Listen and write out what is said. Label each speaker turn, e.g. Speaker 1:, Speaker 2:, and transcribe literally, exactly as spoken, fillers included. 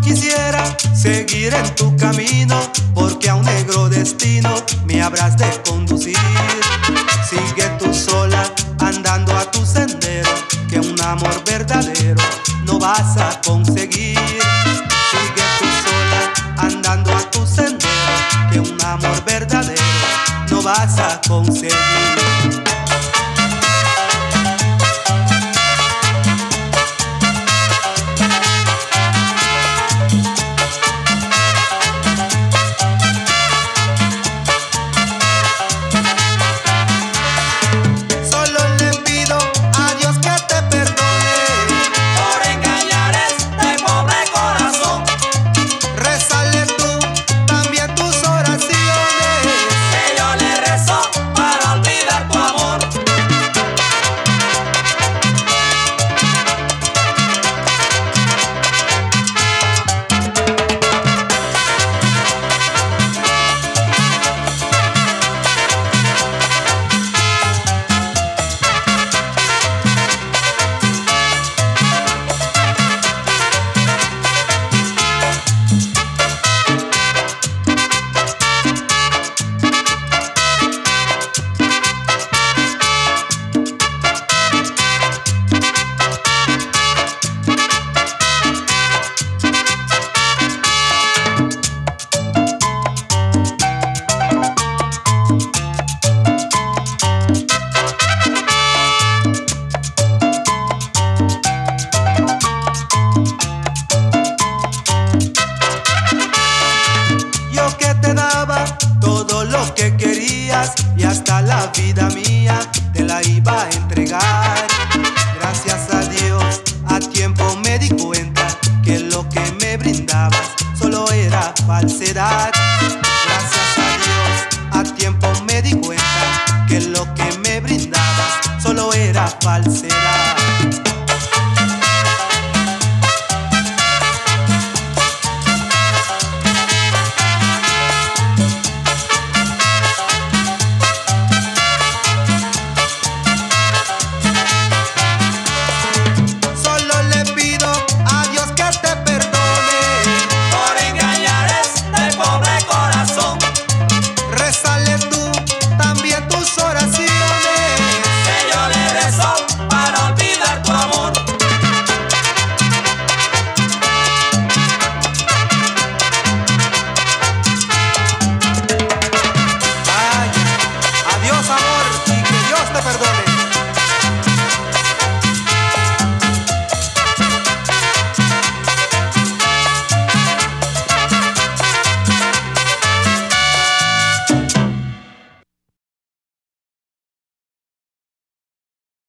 Speaker 1: quisiera seguir en tu camino, porque a un negro destino me habrás de conducir. Sigue tú sola andando a tu sendero, que un amor verdadero no vas a conseguir. Sigue tú sola andando a tu sendero, que un amor verdadero no vas a conseguir. Todo lo que querías y hasta la vida mía te la iba a entregar. Gracias a Dios a tiempo me di cuenta que lo que me brindabas solo era falsedad.